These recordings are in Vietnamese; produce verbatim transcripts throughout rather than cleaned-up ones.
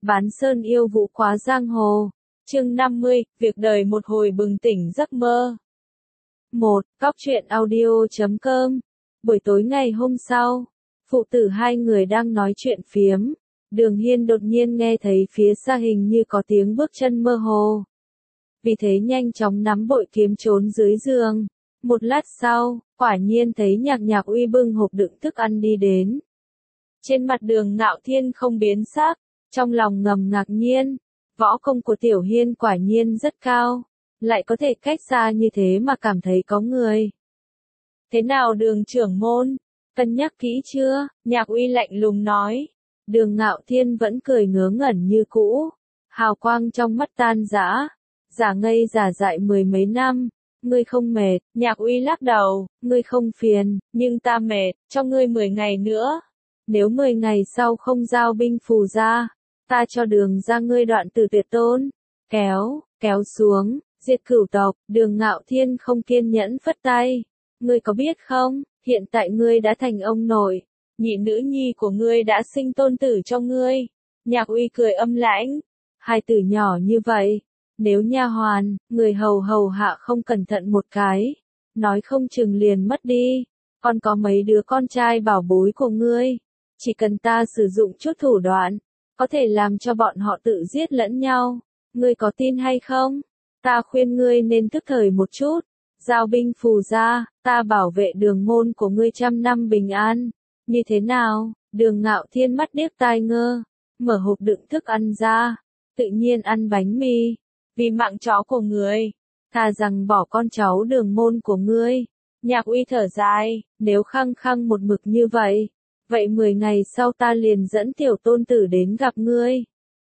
Bán sơn yêu vũ quá giang hồ. Chương năm mươi, việc đời một hồi bừng tỉnh giấc mơ. một. Cóc truyện audio chấm com. Buổi tối ngày hôm sau, phụ tử hai người đang nói chuyện phiếm. Đường Hiên đột nhiên nghe thấy phía xa hình như có tiếng bước chân mơ hồ. Vì thế nhanh chóng nắm bội kiếm trốn dưới giường. Một lát sau, quả nhiên thấy Nhạc Nhạc Uy bưng hộp đựng thức ăn đi đến. Trên mặt Đường Ngạo Thiên không biến sắc, trong lòng ngầm ngạc nhiên. Võ công của Tiểu Hiên quả nhiên rất cao, lại có thể cách xa như thế mà cảm thấy có người. Thế nào Đường trưởng môn, cân nhắc kỹ chưa? Nhạc Uy lạnh lùng nói. Đường Ngạo Thiên vẫn cười ngớ ngẩn như cũ, hào quang trong mắt tan rã, giả ngây giả dại mười mấy năm. Ngươi không mệt? Nhạc Uy lắc đầu. Ngươi không phiền, nhưng ta mệt. Cho ngươi mười ngày nữa. Nếu mười ngày sau không giao binh phù ra, ta cho Đường ra ngươi đoạn tử tuyệt tôn. Kéo, kéo xuống, diệt cửu tộc. Đường Ngạo Thiên không kiên nhẫn phất tay. Ngươi có biết không, hiện tại ngươi đã thành ông nội, nhị nữ nhi của ngươi đã sinh tôn tử cho ngươi. Nhạc Uy cười âm lãnh. Hai tử nhỏ như vậy, nếu nha hoàn, người hầu hầu hạ không cẩn thận một cái, nói không chừng liền mất đi. Còn có mấy đứa con trai bảo bối của ngươi, chỉ cần ta sử dụng chút thủ đoạn, có thể làm cho bọn họ tự giết lẫn nhau. Ngươi có tin hay không? Ta khuyên ngươi nên thức thời một chút. Giao binh phù ra, ta bảo vệ đường môn của ngươi trăm năm bình an. Như thế nào? Đường Ngạo Thiên mắt điếc tai ngơ, mở hộp đựng thức ăn ra, tự nhiên ăn bánh mì. Vì mạng chó của ngươi, thà rằng bỏ con cháu đường môn của ngươi. Nhạc Uy thở dài, nếu khăng khăng một mực như vậy, vậy mười ngày sau ta liền dẫn tiểu tôn tử đến gặp ngươi.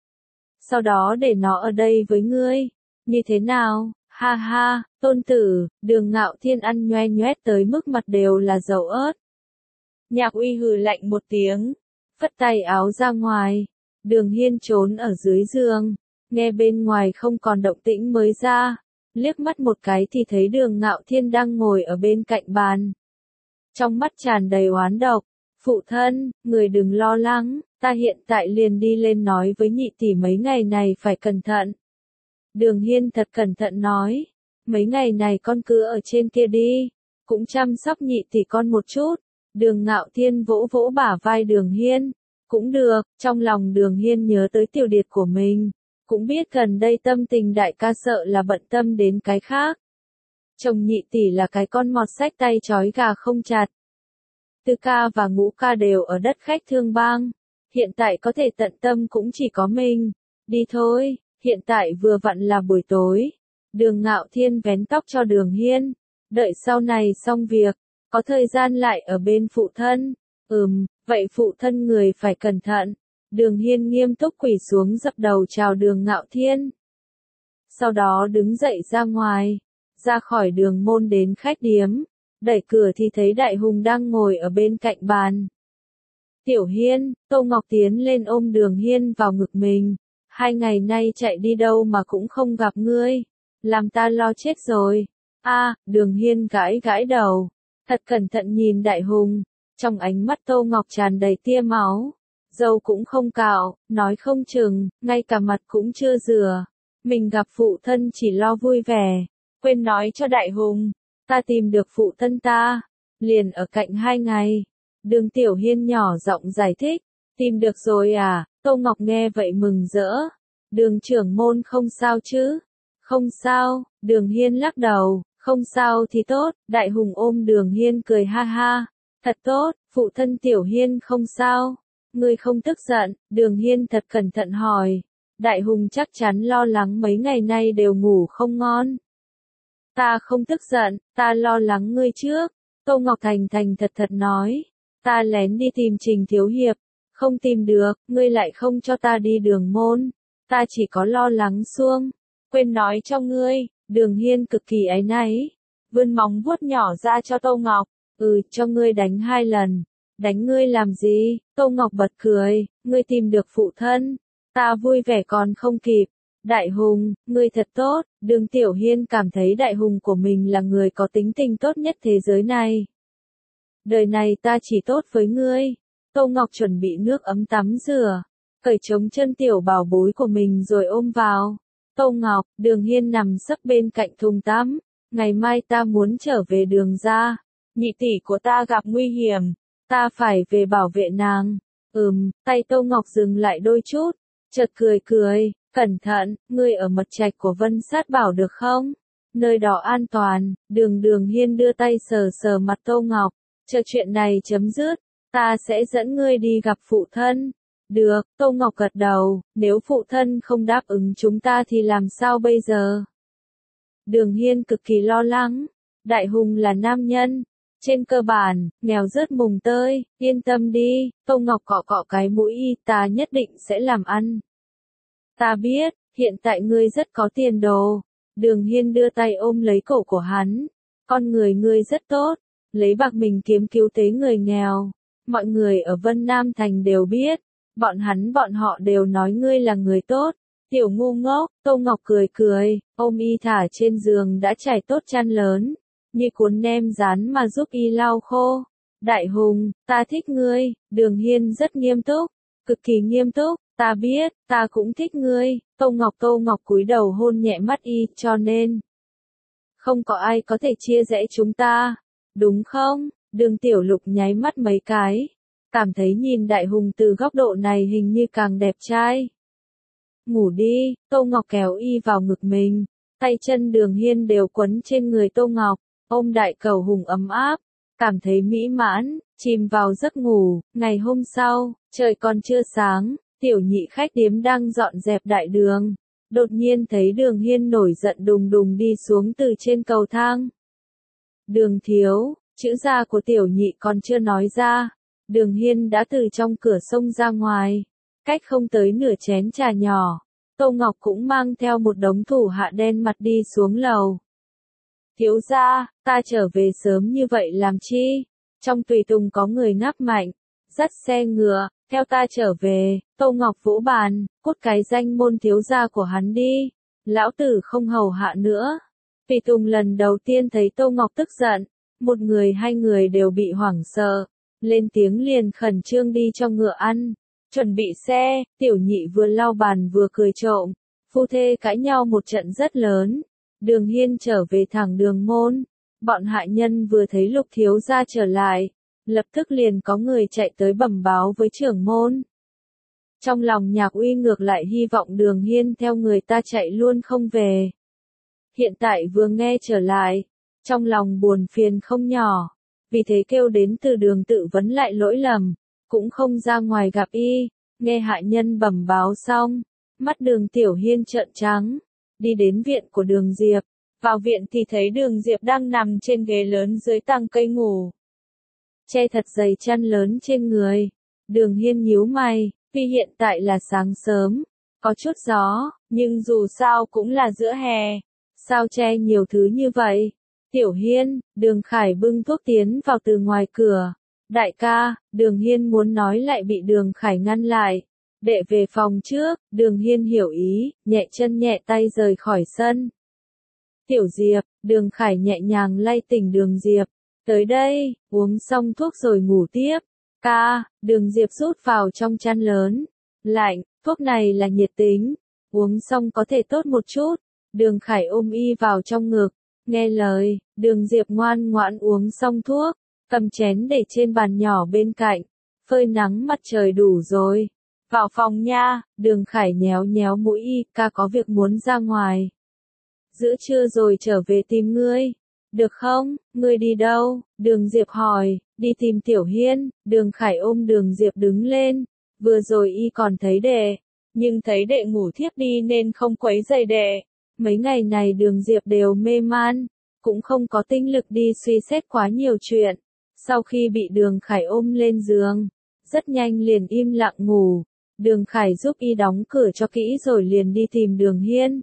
Sau đó để nó ở đây với ngươi. Như thế nào? Ha ha, tôn tử. Đường Ngạo Thiên ăn nhoe nhoét tới mức mặt đều là dầu ớt. Nhạc Uy hừ lạnh một tiếng, phất tay áo ra ngoài. Đường Hiên trốn ở dưới giường, nghe bên ngoài không còn động tĩnh mới ra, liếc mắt một cái thì thấy Đường Ngạo Thiên đang ngồi ở bên cạnh bàn. Trong mắt tràn đầy oán độc. Phụ thân, người đừng lo lắng, ta hiện tại liền đi lên nói với nhị tỷ mấy ngày này phải cẩn thận. Đường Hiên thật cẩn thận nói, mấy ngày này con cứ ở trên kia đi, cũng chăm sóc nhị tỷ con một chút. Đường Ngạo Thiên vỗ vỗ bả vai Đường Hiên, cũng được. Trong lòng Đường Hiên nhớ tới Tiểu Điệt của mình, cũng biết gần đây tâm tình đại ca sợ là bận tâm đến cái khác. Chồng nhị tỷ là cái con mọt xách tay trói gà không chặt. Tư ca và Ngũ ca đều ở đất khách Thương Bang, hiện tại có thể tận tâm cũng chỉ có mình. Đi thôi, hiện tại vừa vặn là buổi tối. Đường Ngạo Thiên vén tóc cho Đường Hiên, đợi sau này xong việc, có thời gian lại ở bên phụ thân. Ừm, vậy phụ thân người phải cẩn thận. Đường Hiên nghiêm túc quỳ xuống dập đầu chào Đường Ngạo Thiên. Sau đó đứng dậy ra ngoài, ra khỏi đường môn đến khách điếm, đẩy cửa thì thấy Đại Hùng đang ngồi ở bên cạnh bàn. Tiểu Hiên, Tô Ngọc tiến lên ôm Đường Hiên vào ngực mình. Hai ngày nay chạy đi đâu mà cũng không gặp ngươi, làm ta lo chết rồi. A, Đường Hiên gãi gãi đầu, thật cẩn thận nhìn Đại Hùng, trong ánh mắt Tô Ngọc tràn đầy tia máu. Dâu cũng không cạo, nói không chừng, ngay cả mặt cũng chưa rửa. Mình gặp phụ thân chỉ lo vui vẻ, quên nói cho Đại Hùng, ta tìm được phụ thân ta, liền ở cạnh hai ngày. Đường Tiểu Hiên nhỏ giọng giải thích, tìm được rồi à? Tô Ngọc nghe vậy mừng rỡ. Đường trưởng môn không sao chứ? Không sao. Đường Hiên lắc đầu, không sao thì tốt. Đại Hùng ôm Đường Hiên cười ha ha, thật tốt, phụ thân Tiểu Hiên không sao. Ngươi không tức giận? Đường Hiên thật cẩn thận hỏi. Đại Hùng chắc chắn lo lắng mấy ngày nay đều ngủ không ngon. Ta không tức giận, ta lo lắng ngươi trước. Tô Ngọc thành thành thật thật nói. Ta lén đi tìm Trình Thiếu Hiệp, không tìm được, ngươi lại không cho ta đi đường môn. Ta chỉ có lo lắng xuông, quên nói cho ngươi. Đường Hiên cực kỳ áy náy, vươn móng vuốt nhỏ ra cho Tô Ngọc. Ừ, cho ngươi đánh hai lần. Đánh ngươi làm gì? Tô Ngọc bật cười, ngươi tìm được phụ thân, ta vui vẻ còn không kịp. Đại Hùng, ngươi thật tốt. Đường Tiểu Hiên cảm thấy Đại Hùng của mình là người có tính tình tốt nhất thế giới này. Đời này ta chỉ tốt với ngươi. Tô Ngọc chuẩn bị nước ấm tắm rửa, cởi trống chân tiểu bảo bối của mình rồi ôm vào. Tô Ngọc, Đường Hiên nằm sấp bên cạnh thùng tắm. Ngày mai ta muốn trở về Đường gia. Nhị tỷ của ta gặp nguy hiểm. Ta phải về bảo vệ nàng. Ừm, tay Tô Ngọc dừng lại đôi chút. Chợt cười cười, cẩn thận, ngươi ở mật trạch của Vân Sát Bảo được không? Nơi đó an toàn. Đường Đường Hiên đưa tay sờ sờ mặt Tô Ngọc. Chờ chuyện này chấm dứt, ta sẽ dẫn ngươi đi gặp phụ thân. Được, Tô Ngọc gật đầu, nếu phụ thân không đáp ứng chúng ta thì làm sao bây giờ? Đường Hiên cực kỳ lo lắng. Đại Hùng là nam nhân. Trên cơ bản, nghèo rớt mùng tơi, yên tâm đi, Tô Ngọc cọ cọ cái mũi, ta nhất định sẽ làm ăn. Ta biết, hiện tại ngươi rất có tiền đồ. Đường Hiên đưa tay ôm lấy cổ của hắn. Con người ngươi rất tốt, lấy bạc mình kiếm cứu tế người nghèo. Mọi người ở Vân Nam Thành đều biết, bọn hắn bọn họ đều nói ngươi là người tốt. Tiểu ngu ngốc, Tô Ngọc cười cười, ôm y thả trên giường đã trải tốt chăn lớn, như cuốn nem rán mà giúp y lau khô. Đại Hùng, ta thích ngươi. Đường Hiên rất nghiêm túc, cực kỳ nghiêm túc. Ta biết, ta cũng thích ngươi. Tô Ngọc Tô Ngọc cúi đầu hôn nhẹ mắt y, cho nên không có ai có thể chia rẽ chúng ta, đúng không? Đường Tiểu Lục nháy mắt mấy cái, cảm thấy nhìn Đại Hùng từ góc độ này hình như càng đẹp trai. Ngủ đi, Tô Ngọc kéo y vào ngực mình, tay chân Đường Hiên đều quấn trên người Tô Ngọc, ôm Đại Cầu Hùng ấm áp, cảm thấy mỹ mãn, chìm vào giấc ngủ. Ngày hôm sau, trời còn chưa sáng, tiểu nhị khách điếm đang dọn dẹp đại đường, đột nhiên thấy Đường Hiên nổi giận đùng đùng đi xuống từ trên cầu thang. Đường thiếu, chữ gia của tiểu nhị còn chưa nói ra, Đường Hiên đã từ trong cửa xông ra ngoài, cách không tới nửa chén trà nhỏ, Tô Ngọc cũng mang theo một đống thủ hạ đen mặt đi xuống lầu. Thiếu gia, ta trở về sớm như vậy làm chi? Trong tùy tùng có người ngáp mạnh, dắt xe ngựa, theo ta trở về. Tô Ngọc vỗ bàn, cút cái danh môn thiếu gia của hắn đi, lão tử không hầu hạ nữa. Tùy tùng lần đầu tiên thấy Tô Ngọc tức giận, một người hai người đều bị hoảng sợ, lên tiếng liền khẩn trương đi cho ngựa ăn, chuẩn bị xe. Tiểu nhị vừa lau bàn vừa cười trộm, phu thê cãi nhau một trận rất lớn. Đường Hiên trở về thẳng đường môn, bọn hạ nhân vừa thấy Lục thiếu gia trở lại, lập tức liền có người chạy tới bẩm báo với trưởng môn. Trong lòng Nhạc Uy ngược lại hy vọng Đường Hiên theo người ta chạy luôn không về. Hiện tại vừa nghe trở lại, trong lòng buồn phiền không nhỏ, vì thế kêu đến từ Đường tự vấn lại lỗi lầm, cũng không ra ngoài gặp y. Nghe hạ nhân bẩm báo xong, mắt Đường Tiểu Hiên trợn trắng, đi đến viện của Đường Diệp. Vào viện thì thấy Đường Diệp đang nằm trên ghế lớn dưới tàng cây ngủ, che thật dày chăn lớn trên người. Đường Hiên nhíu mày, vì hiện tại là sáng sớm, có chút gió, nhưng dù sao cũng là giữa hè, sao che nhiều thứ như vậy? Tiểu Hiên, Đường Khải bưng thuốc tiến vào từ ngoài cửa. Đại ca, Đường Hiên muốn nói lại bị Đường Khải ngăn lại. Đệ về phòng trước. Đường Hiên hiểu ý, nhẹ chân nhẹ tay rời khỏi sân. Tiểu Diệp, Đường Khải nhẹ nhàng lay tỉnh Đường Diệp. Tới đây, uống xong thuốc rồi ngủ tiếp. Ca, Đường Diệp rút vào trong chăn lớn. Lạnh, thuốc này là nhiệt tính. Uống xong có thể tốt một chút. Đường Khải ôm y vào trong ngực. Nghe lời, Đường Diệp ngoan ngoãn uống xong thuốc. Cầm chén để trên bàn nhỏ bên cạnh. Phơi nắng mặt trời đủ rồi. Vào phòng nha. Đường Khải nhéo nhéo mũi y. Ca có việc muốn ra ngoài. Giữa trưa rồi trở về tìm ngươi. Được không? Ngươi đi đâu? Đường Diệp hỏi. Đi tìm Tiểu Hiên. Đường Khải ôm Đường Diệp đứng lên. Vừa rồi y còn thấy đệ, nhưng thấy đệ ngủ thiếp đi nên không quấy rầy đệ. Mấy ngày này Đường Diệp đều mê man, cũng không có tinh lực đi suy xét quá nhiều chuyện. Sau khi bị Đường Khải ôm lên giường, rất nhanh liền im lặng ngủ. Đường Khải giúp y đóng cửa cho kỹ rồi liền đi tìm Đường Hiên.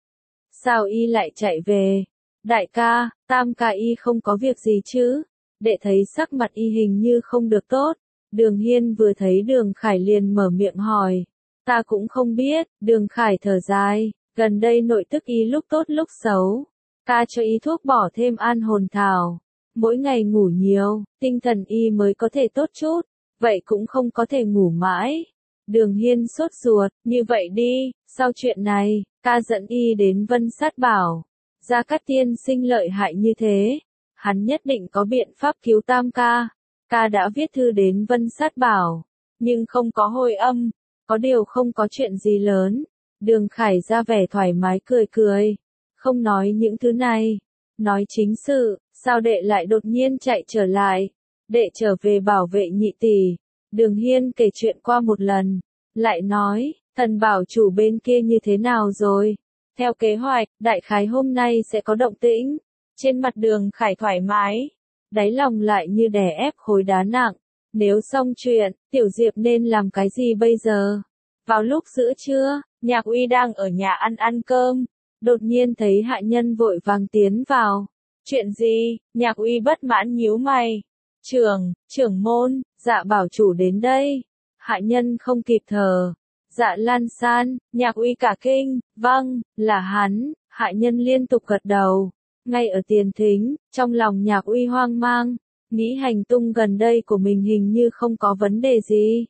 Sao y lại chạy về? Đại ca, Tam ca y không có việc gì chứ? Đệ thấy sắc mặt y hình như không được tốt. Đường Hiên vừa thấy Đường Khải liền mở miệng hỏi. Ta cũng không biết. Đường Khải thở dài, gần đây nội tức y lúc tốt lúc xấu. Ta cho y thuốc bỏ thêm an hồn thảo. Mỗi ngày ngủ nhiều, tinh thần y mới có thể tốt chút. Vậy cũng không có thể ngủ mãi. Đường Hiên sốt ruột, như vậy đi, sau chuyện này, ca dẫn y đến Vân Sát Bảo. Gia Cát tiên sinh lợi hại như thế, hắn nhất định có biện pháp cứu tam ca. Ca đã viết thư đến Vân Sát Bảo, nhưng không có hồi âm, có điều không có chuyện gì lớn. Đường Khải ra vẻ thoải mái cười cười, không nói những thứ này, nói chính sự, sao đệ lại đột nhiên chạy trở lại, đệ trở về bảo vệ nhị tỷ. Đường Hiên kể chuyện qua một lần, lại nói, thần bảo chủ bên kia như thế nào rồi? Theo kế hoạch, đại khái hôm nay sẽ có động tĩnh. Trên mặt Đường Khải thoải mái, đáy lòng lại như đè ép khối đá nặng. Nếu xong chuyện, Tiểu Diệp nên làm cái gì bây giờ? Vào lúc giữa trưa, Nhạc Uy đang ở nhà ăn ăn cơm, đột nhiên thấy hạ nhân vội vàng tiến vào. Chuyện gì? Nhạc Uy bất mãn nhíu mày. Trưởng, trưởng môn, Dạ bảo chủ đến đây. Hạ nhân không kịp thở. Dạ Lan San, Nhạc Uy cả kinh, vâng, là hắn. Hạ nhân liên tục gật đầu. Ngay ở tiền thính, trong lòng Nhạc Uy hoang mang, nghĩ hành tung gần đây của mình hình như không có vấn đề gì.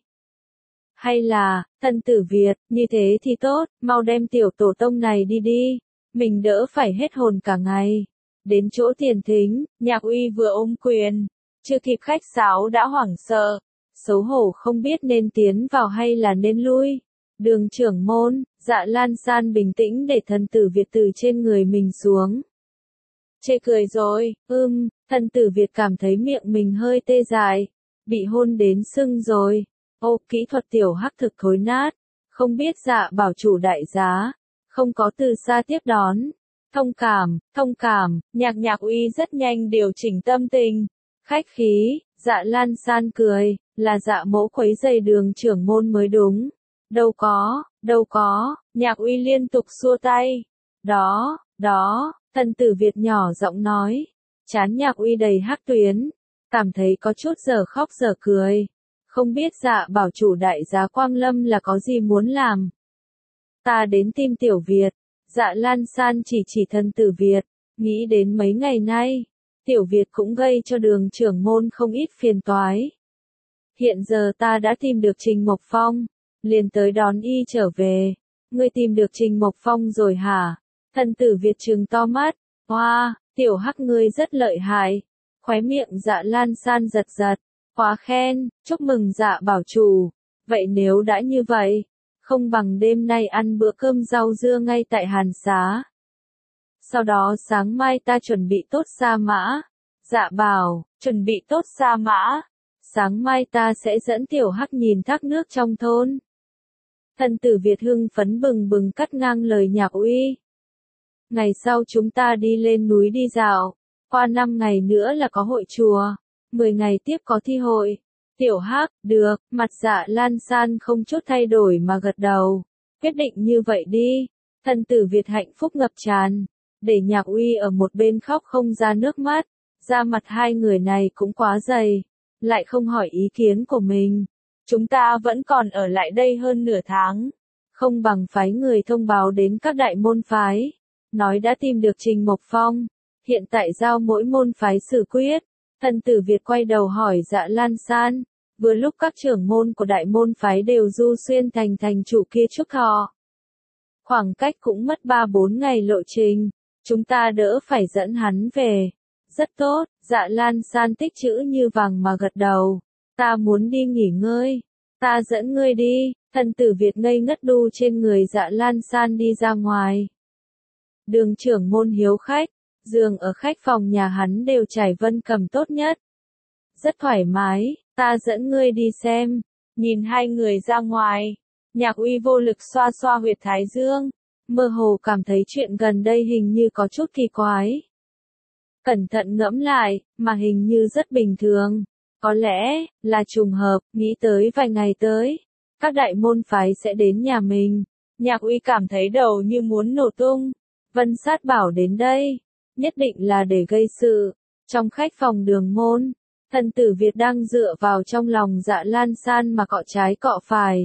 Hay là, thân tử Việt, như thế thì tốt, mau đem tiểu tổ tông này đi đi, mình đỡ phải hết hồn cả ngày. Đến chỗ tiền thính, Nhạc Uy vừa ôm quyền, chưa kịp khách sáo đã hoảng sợ, xấu hổ không biết nên tiến vào hay là nên lui. Đường trưởng môn, Dạ Lan San bình tĩnh để thân tử Việt từ trên người mình xuống. Chê cười rồi, ưm, thân tử Việt cảm thấy miệng mình hơi tê dại, bị hôn đến sưng rồi. Ô, kỹ thuật tiểu hắc thực thối nát, không biết Dạ bảo chủ đại giá, không có từ xa tiếp đón. Thông cảm, thông cảm, Nhạc Nhạc Uy rất nhanh điều chỉnh tâm tình, khách khí. Dạ Lan San cười, là Dạ mẫu quấy giày Đường trưởng môn mới đúng. Đâu có, đâu có, Nhạc Uy liên tục xua tay. Đó, đó, thân tử Việt nhỏ giọng nói. Chán Nhạc Uy đầy hắc tuyến, cảm thấy có chút giờ khóc giờ cười. Không biết Dạ bảo chủ đại giá Quang Lâm là có gì muốn làm. Ta đến tìm Tiểu Việt. Dạ Lan San chỉ chỉ thân tử Việt, nghĩ đến mấy ngày nay, Tiểu Việt cũng gây cho Đường trưởng môn không ít phiền toái. Hiện giờ ta đã tìm được Trình Mộc Phong, liền tới đón y trở về. Ngươi tìm được Trình Mộc Phong rồi hả? Thân tử Việt trừng to mắt, hoa, wow, tiểu hắc ngươi rất lợi hại. Khóe miệng Dạ Lan San giật giật, quá khen, chúc mừng Dạ bảo chủ. Vậy nếu đã như vậy, không bằng đêm nay ăn bữa cơm rau dưa ngay tại Hàn Xá. Sau đó sáng mai ta chuẩn bị tốt sa mã. Dạ bảo, chuẩn bị tốt sa mã. Sáng mai ta sẽ dẫn tiểu hắc nhìn thác nước trong thôn. Thân tử Việt hưng phấn bừng bừng cắt ngang lời Nhạc Uy. Ngày sau chúng ta đi lên núi đi dạo. Qua năm ngày nữa là có hội chùa. Mười ngày tiếp có thi hội. Tiểu hắc, được, mặt Dạ Lan San không chút thay đổi mà gật đầu. Quyết định như vậy đi. Thân tử Việt hạnh phúc ngập tràn. Để Nhạc Uy ở một bên khóc không ra nước mắt. Da mặt hai người này cũng quá dày. Lại không hỏi ý kiến của mình. Chúng ta vẫn còn ở lại đây hơn nửa tháng. Không bằng phái người thông báo đến các đại môn phái. Nói đã tìm được Trình Mộc Phong. Hiện tại giao mỗi môn phái xử quyết. Thân tử Việt quay đầu hỏi Dạ Lan San. Vừa lúc các trưởng môn của đại môn phái đều du xuyên thành thành chủ kia chúc thọ. Khoảng cách cũng mất ba bốn ngày lộ trình. Chúng ta đỡ phải dẫn hắn về. Rất tốt, Dạ Lan San tích chữ như vàng mà gật đầu. Ta muốn đi nghỉ ngơi. Ta dẫn ngươi đi. Thân tử Việt ngây ngất đu trên người Dạ Lan San đi ra ngoài. Đường trưởng môn hiếu khách. Giường ở khách phòng nhà hắn đều trải vân cầm tốt nhất. Rất thoải mái, ta dẫn ngươi đi xem. Nhìn hai người ra ngoài. Nhạc Uy vô lực xoa xoa huyệt thái dương. Mơ hồ cảm thấy chuyện gần đây hình như có chút kỳ quái. Cẩn thận ngẫm lại, mà hình như rất bình thường. Có lẽ, là trùng hợp, nghĩ tới vài ngày tới. Các đại môn phái sẽ đến nhà mình. Nhạc Uy cảm thấy đầu như muốn nổ tung. Vân Sát Bảo đến đây. Nhất định là để gây sự. Trong khách phòng Đường môn, thân tử Việt đang dựa vào trong lòng Dạ Lan San mà cọ trái cọ phải.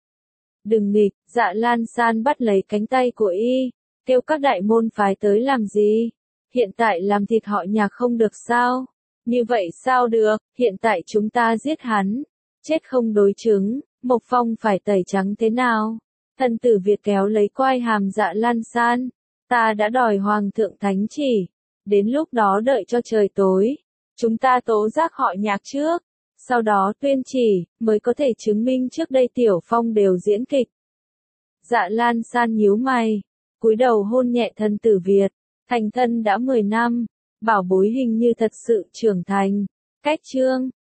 Đừng nghịch, Dạ Lan San bắt lấy cánh tay của y, kêu các đại môn phái tới làm gì? Hiện tại làm thịt họ Nhạc không được sao? Như vậy sao được, hiện tại chúng ta giết hắn, chết không đối chứng, Mộc Phong phải tẩy trắng thế nào? Thần tử Việt kéo lấy quai hàm Dạ Lan San. Ta đã đòi Hoàng thượng thánh chỉ. Đến lúc đó đợi cho trời tối. Chúng ta tố giác họ Nhạc trước. Sau đó tuyên chỉ, mới có thể chứng minh trước đây Tiểu Phong đều diễn kịch. Dạ Lan San nhíu mày. Cúi đầu hôn nhẹ thần tử Việt. Thành thân đã mười năm. Bảo bối hình như thật sự trưởng thành. Cách chương.